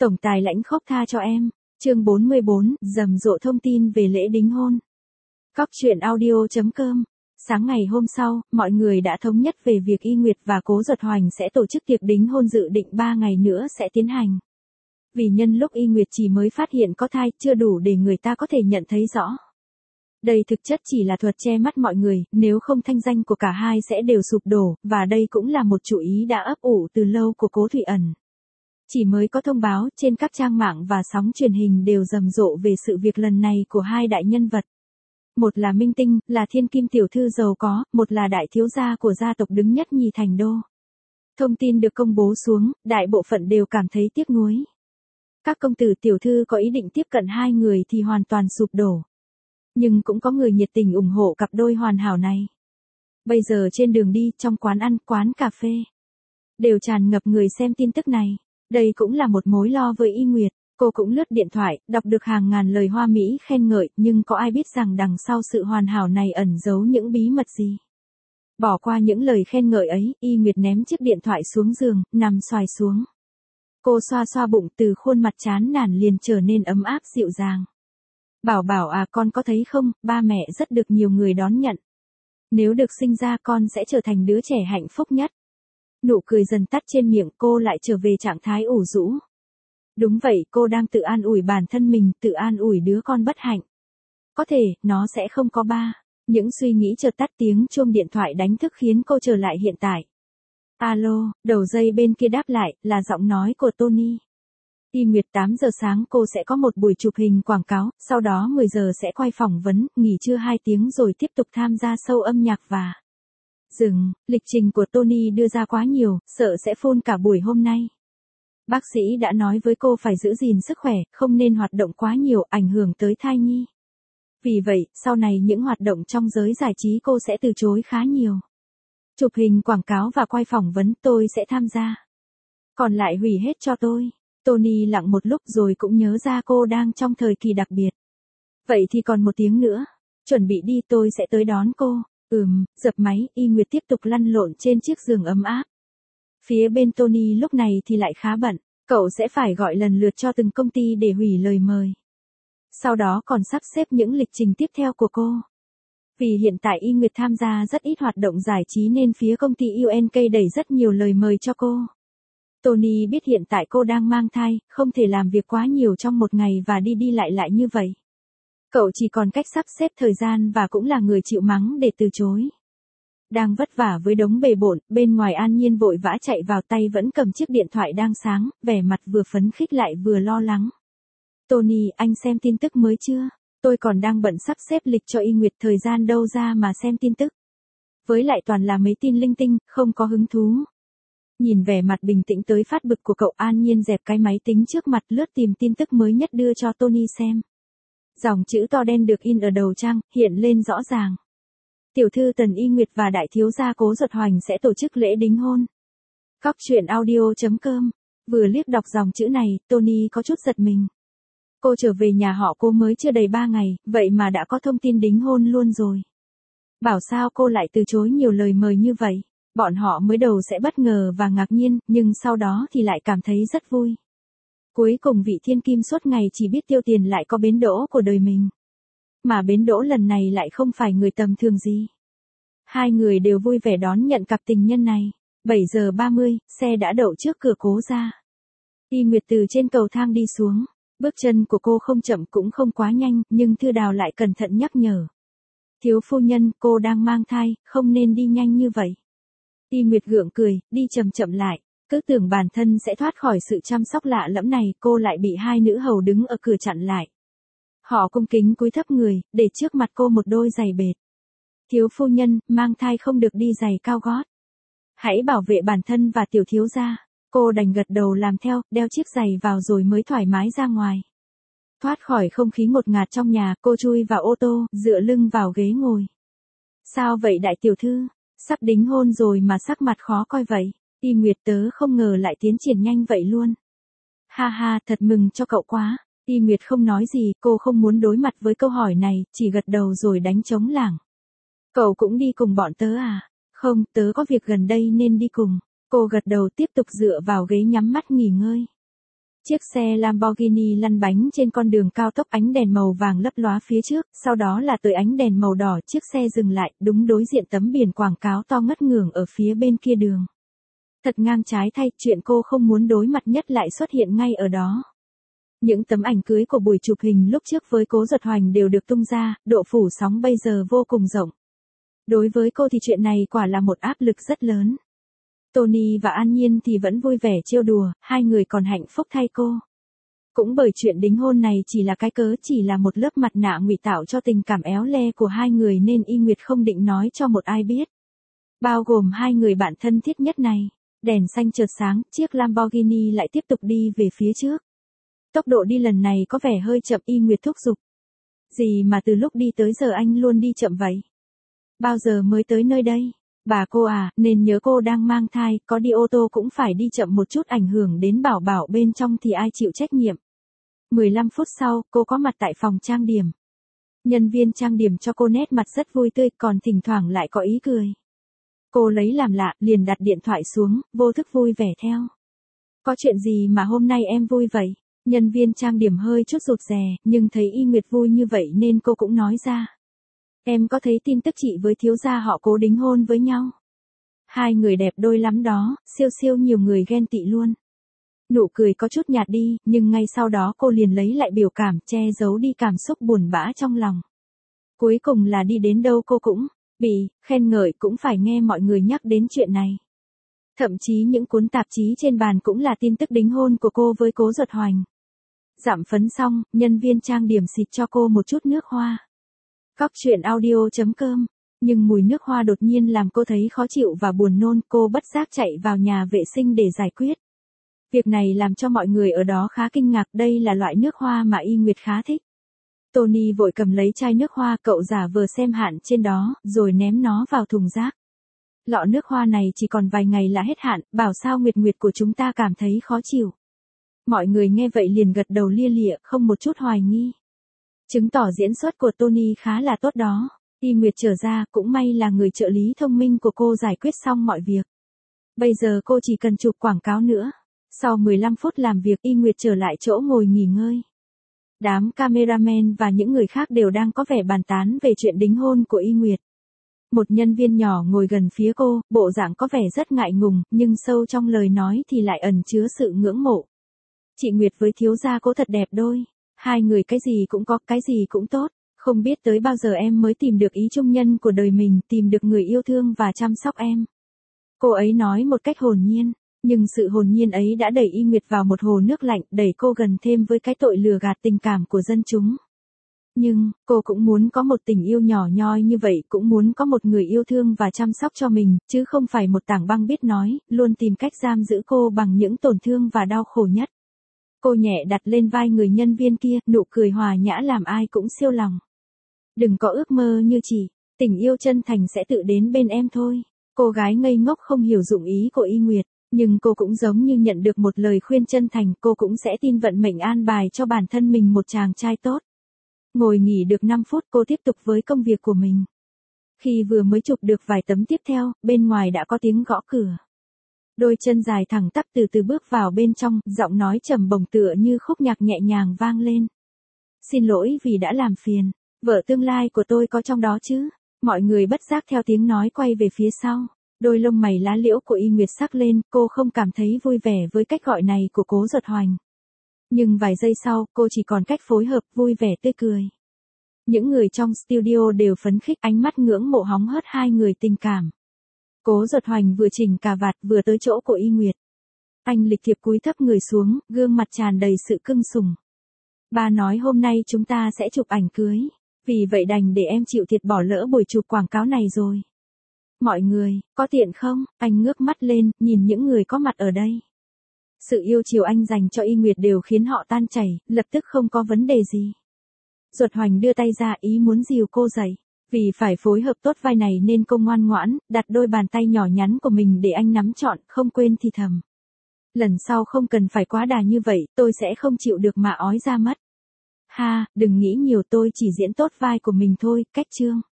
Tổng tài lãnh khốc tha cho em. Chương 44, rầm rộ thông tin về lễ đính hôn. Cóc truyện audio.com. Sáng ngày hôm sau, mọi người đã thống nhất về việc Y Nguyệt và Cố Duật Hoành sẽ tổ chức tiệc đính hôn, dự định 3 ngày nữa sẽ tiến hành. Vì nhân lúc Y Nguyệt chỉ mới phát hiện có thai, chưa đủ để người ta có thể nhận thấy rõ. Đây thực chất chỉ là thuật che mắt mọi người, nếu không thanh danh của cả hai sẽ đều sụp đổ, và đây cũng là một chủ ý đã ấp ủ từ lâu của Cố Thụy Ẩn. Chỉ mới có thông báo, trên các trang mạng và sóng truyền hình đều rầm rộ về sự việc lần này của hai đại nhân vật. Một là minh tinh, là thiên kim tiểu thư giàu có, một là đại thiếu gia của gia tộc đứng nhất nhì thành đô. Thông tin được công bố xuống, đại bộ phận đều cảm thấy tiếc nuối. Các công tử tiểu thư có ý định tiếp cận hai người thì hoàn toàn sụp đổ. Nhưng cũng có người nhiệt tình ủng hộ cặp đôi hoàn hảo này. Bây giờ trên đường đi, trong quán ăn, quán cà phê, đều tràn ngập người xem tin tức này. Đây cũng là một mối lo với Y Nguyệt. Cô cũng lướt điện thoại, đọc được hàng ngàn lời hoa mỹ khen ngợi, nhưng có ai biết rằng đằng sau sự hoàn hảo này ẩn giấu những bí mật gì. Bỏ qua những lời khen ngợi ấy, Y Nguyệt ném chiếc điện thoại xuống giường, nằm xoài xuống. Cô xoa xoa bụng, từ khuôn mặt chán nản liền trở nên ấm áp dịu dàng. Bảo Bảo à, con có thấy không, ba mẹ rất được nhiều người đón nhận. Nếu được sinh ra con sẽ trở thành đứa trẻ hạnh phúc nhất. Nụ cười dần tắt trên miệng, cô lại trở về trạng thái ủ rũ. Đúng vậy, cô đang tự an ủi bản thân mình, tự an ủi đứa con bất hạnh. Có thể, nó sẽ không có ba. Những suy nghĩ chợt tắt, tiếng chuông điện thoại đánh thức khiến cô trở lại hiện tại. Alo, đầu dây bên kia đáp lại, là giọng nói của Tony. Y Nguyệt 8 giờ sáng cô sẽ có một buổi chụp hình quảng cáo, sau đó 10 giờ sẽ quay phỏng vấn, nghỉ trưa 2 tiếng rồi tiếp tục tham gia show âm nhạc và dừng. Lịch trình của Tony đưa ra quá nhiều, sợ sẽ phun cả buổi hôm nay. Bác sĩ đã nói với cô phải giữ gìn sức khỏe, không nên hoạt động quá nhiều, ảnh hưởng tới thai nhi. Vì vậy, sau này những hoạt động trong giới giải trí cô sẽ từ chối khá nhiều. Chụp hình quảng cáo và quay phỏng vấn tôi sẽ tham gia. Còn lại hủy hết cho tôi. Tony lặng một lúc rồi cũng nhớ ra cô đang trong thời kỳ đặc biệt. Vậy thì còn 1 tiếng nữa. Chuẩn bị đi, tôi sẽ tới đón cô. Dập máy, Y Nguyệt tiếp tục lăn lộn trên chiếc giường ấm áp. Phía bên Tony lúc này thì lại khá bận, cậu sẽ phải gọi lần lượt cho từng công ty để hủy lời mời. Sau đó còn sắp xếp những lịch trình tiếp theo của cô. Vì hiện tại Y Nguyệt tham gia rất ít hoạt động giải trí nên phía công ty UNK đẩy rất nhiều lời mời cho cô. Tony biết hiện tại cô đang mang thai, không thể làm việc quá nhiều trong một ngày và đi đi lại như vậy. Cậu chỉ còn cách sắp xếp thời gian và cũng là người chịu mắng để từ chối. Đang vất vả với đống bề bộn, bên ngoài An Nhiên vội vã chạy vào, tay vẫn cầm chiếc điện thoại đang sáng, vẻ mặt vừa phấn khích lại vừa lo lắng. Tony, anh xem tin tức mới chưa? Tôi còn đang bận sắp xếp lịch cho Y Nguyệt, thời gian đâu ra mà xem tin tức. Với lại toàn là mấy tin linh tinh, không có hứng thú. Nhìn vẻ mặt bình tĩnh tới phát bực của cậu, An Nhiên dẹp cái máy tính trước mặt, lướt tìm tin tức mới nhất đưa cho Tony xem. Dòng chữ to đen được in ở đầu trang, hiện lên rõ ràng. Tiểu thư Tần Y Nguyệt và đại thiếu gia Cố Duật Hoành sẽ tổ chức lễ đính hôn. Cóc truyện audio.com. Vừa liếc đọc dòng chữ này, Tony có chút giật mình. Cô trở về nhà họ Cố mới chưa đầy 3 ngày, vậy mà đã có thông tin đính hôn luôn rồi. Bảo sao cô lại từ chối nhiều lời mời như vậy. Bọn họ mới đầu sẽ bất ngờ và ngạc nhiên, nhưng sau đó thì lại cảm thấy rất vui. Cuối cùng vị thiên kim suốt ngày chỉ biết tiêu tiền lại có bến đỗ của đời mình. Mà bến đỗ lần này lại không phải người tầm thường gì. Hai người đều vui vẻ đón nhận cặp tình nhân này. 7 giờ 30, xe đã đậu trước cửa Cố gia. Y Nguyệt từ trên cầu thang đi xuống. Bước chân của cô không chậm cũng không quá nhanh, nhưng Thư Đào lại cẩn thận nhắc nhở. Thiếu phu nhân, cô đang mang thai, không nên đi nhanh như vậy. Y Nguyệt gượng cười, đi chậm chậm lại. Cứ tưởng bản thân sẽ thoát khỏi sự chăm sóc lạ lẫm này, cô lại bị hai nữ hầu đứng ở cửa chặn lại. Họ cung kính cúi thấp người, để trước mặt cô một đôi giày bệt. Thiếu phu nhân, mang thai không được đi giày cao gót. Hãy bảo vệ bản thân và tiểu thiếu gia. Cô đành gật đầu làm theo, đeo chiếc giày vào rồi mới thoải mái ra ngoài. Thoát khỏi không khí ngột ngạt trong nhà, cô chui vào ô tô, dựa lưng vào ghế ngồi. Sao vậy đại tiểu thư? Sắp đính hôn rồi mà sắc mặt khó coi vậy. Y Nguyệt, tớ không ngờ lại tiến triển nhanh vậy luôn. Ha ha, thật mừng cho cậu quá. Y Nguyệt không nói gì, cô không muốn đối mặt với câu hỏi này, chỉ gật đầu rồi đánh trống lảng. Cậu cũng đi cùng bọn tớ à? Không, tớ có việc gần đây nên đi cùng. Cô gật đầu tiếp tục dựa vào ghế nhắm mắt nghỉ ngơi. Chiếc xe Lamborghini lăn bánh trên con đường cao tốc, ánh đèn màu vàng lấp lóa phía trước, sau đó là tới ánh đèn màu đỏ, chiếc xe dừng lại, đúng đối diện tấm biển quảng cáo to ngất ngưởng ở phía bên kia đường. Thật ngang trái thay, chuyện cô không muốn đối mặt nhất lại xuất hiện ngay ở đó. Những tấm ảnh cưới của buổi chụp hình lúc trước với Cố Duật Hoành đều được tung ra, độ phủ sóng bây giờ vô cùng rộng. Đối với cô thì chuyện này quả là một áp lực rất lớn. Tony và An Nhiên thì vẫn vui vẻ trêu đùa, hai người còn hạnh phúc thay cô. Cũng bởi chuyện đính hôn này chỉ là cái cớ, chỉ là một lớp mặt nạ ngụy tạo cho tình cảm éo le của hai người nên Y Nguyệt không định nói cho một ai biết. Bao gồm hai người bạn thân thiết nhất này. Đèn xanh chợt sáng, chiếc Lamborghini lại tiếp tục đi về phía trước. Tốc độ đi lần này có vẻ hơi chậm, Y Nguyệt thúc giục. Gì mà từ lúc đi tới giờ anh luôn đi chậm vậy? Bao giờ mới tới nơi đây? Bà cô à, nên nhớ cô đang mang thai, có đi ô tô cũng phải đi chậm một chút, ảnh hưởng đến bảo bảo bên trong thì ai chịu trách nhiệm. 15 phút sau, cô có mặt tại phòng trang điểm. Nhân viên trang điểm cho cô nét mặt rất vui tươi, còn thỉnh thoảng lại có ý cười. Cô lấy làm lạ, liền đặt điện thoại xuống, vô thức vui vẻ theo. Có chuyện gì mà hôm nay em vui vậy? Nhân viên trang điểm hơi chút rụt rè, nhưng thấy Y Nguyệt vui như vậy nên cô cũng nói ra. Em có thấy tin tức chị với thiếu gia họ Cố đính hôn với nhau? Hai người đẹp đôi lắm đó, siêu siêu nhiều người ghen tị luôn. Nụ cười có chút nhạt đi, nhưng ngay sau đó cô liền lấy lại biểu cảm, che giấu đi cảm xúc buồn bã trong lòng. Cuối cùng là đi đến đâu cô cũng bị khen ngợi, cũng phải nghe mọi người nhắc đến chuyện này. Thậm chí những cuốn tạp chí trên bàn cũng là tin tức đính hôn của cô với Cố Duật Hoành. Giảm phấn xong, nhân viên trang điểm xịt cho cô một chút nước hoa. Cóc truyện audio.com. Nhưng mùi nước hoa đột nhiên làm cô thấy khó chịu và buồn nôn, cô bất giác chạy vào nhà vệ sinh để giải quyết. Việc này làm cho mọi người ở đó khá kinh ngạc, đây là loại nước hoa mà Y Nguyệt khá thích. Tony vội cầm lấy chai nước hoa, cậu giả vờ xem hạn trên đó, rồi ném nó vào thùng rác. Lọ nước hoa này chỉ còn vài ngày là hết hạn, bảo sao Nguyệt Nguyệt của chúng ta cảm thấy khó chịu. Mọi người nghe vậy liền gật đầu lia lịa, không một chút hoài nghi. Chứng tỏ diễn xuất của Tony khá là tốt đó. Y Nguyệt trở ra, cũng may là người trợ lý thông minh của cô giải quyết xong mọi việc. Bây giờ cô chỉ cần chụp quảng cáo nữa. Sau 15 phút làm việc, Y Nguyệt trở lại chỗ ngồi nghỉ ngơi. Đám cameraman và những người khác đều đang có vẻ bàn tán về chuyện đính hôn của Y Nguyệt. Một nhân viên nhỏ ngồi gần phía cô, bộ dạng có vẻ rất ngại ngùng, nhưng sâu trong lời nói thì lại ẩn chứa sự ngưỡng mộ. Chị Nguyệt với thiếu gia Cố thật đẹp đôi. Hai người cái gì cũng có, cái gì cũng tốt. Không biết tới bao giờ em mới tìm được ý chung nhân của đời mình, tìm được người yêu thương và chăm sóc em. Cô ấy nói một cách hồn nhiên, nhưng sự hồn nhiên ấy đã đẩy Y Nguyệt vào một hồ nước lạnh, đẩy cô gần thêm với cái tội lừa gạt tình cảm của dân chúng. Nhưng, cô cũng muốn có một tình yêu nhỏ nhoi như vậy, cũng muốn có một người yêu thương và chăm sóc cho mình, chứ không phải một tảng băng biết nói, luôn tìm cách giam giữ cô bằng những tổn thương và đau khổ nhất. Cô nhẹ đặt lên vai người nhân viên kia, nụ cười hòa nhã làm ai cũng siêu lòng. Đừng có ước mơ như chị, tình yêu chân thành sẽ tự đến bên em thôi. Cô gái ngây ngốc không hiểu dụng ý của Y Nguyệt, nhưng cô cũng giống như nhận được một lời khuyên chân thành, cô cũng sẽ tin vận mệnh an bài cho bản thân mình một chàng trai tốt. Ngồi nghỉ được 5 phút, cô tiếp tục với công việc của mình. Khi vừa mới chụp được vài tấm tiếp theo, bên ngoài đã có tiếng gõ cửa. Đôi chân dài thẳng tắp từ từ bước vào bên trong, giọng nói trầm bổng tựa như khúc nhạc nhẹ nhàng vang lên. Xin lỗi vì đã làm phiền, vợ tương lai của tôi có trong đó chứ? Mọi người bất giác theo tiếng nói quay về phía sau. Đôi lông mày lá liễu của Y Nguyệt sắc lên, cô không cảm thấy vui vẻ với cách gọi này của Cố Duật Hoành. Nhưng vài giây sau, cô chỉ còn cách phối hợp, vui vẻ tươi cười. Những người trong studio đều phấn khích, ánh mắt ngưỡng mộ hóng hớt hai người tình cảm. Cố Duật Hoành vừa chỉnh cà vạt vừa tới chỗ của Y Nguyệt. Anh lịch thiệp cúi thấp người xuống, gương mặt tràn đầy sự cưng sủng. Ba nói hôm nay chúng ta sẽ chụp ảnh cưới. Vì vậy đành để em chịu thiệt bỏ lỡ buổi chụp quảng cáo này rồi. Mọi người, có tiện không? Anh ngước mắt lên, nhìn những người có mặt ở đây. Sự yêu chiều anh dành cho Y Nguyệt đều khiến họ tan chảy, lập tức không có vấn đề gì. Duật Hoành đưa tay ra ý muốn dìu cô dậy. Vì phải phối hợp tốt vai này nên cô ngoan ngoãn, đặt đôi bàn tay nhỏ nhắn của mình để anh nắm trọn, không quên thì thầm. Lần sau không cần phải quá đà như vậy, tôi sẽ không chịu được mà ói ra mất. Ha, đừng nghĩ nhiều, tôi chỉ diễn tốt vai của mình thôi, cách chương.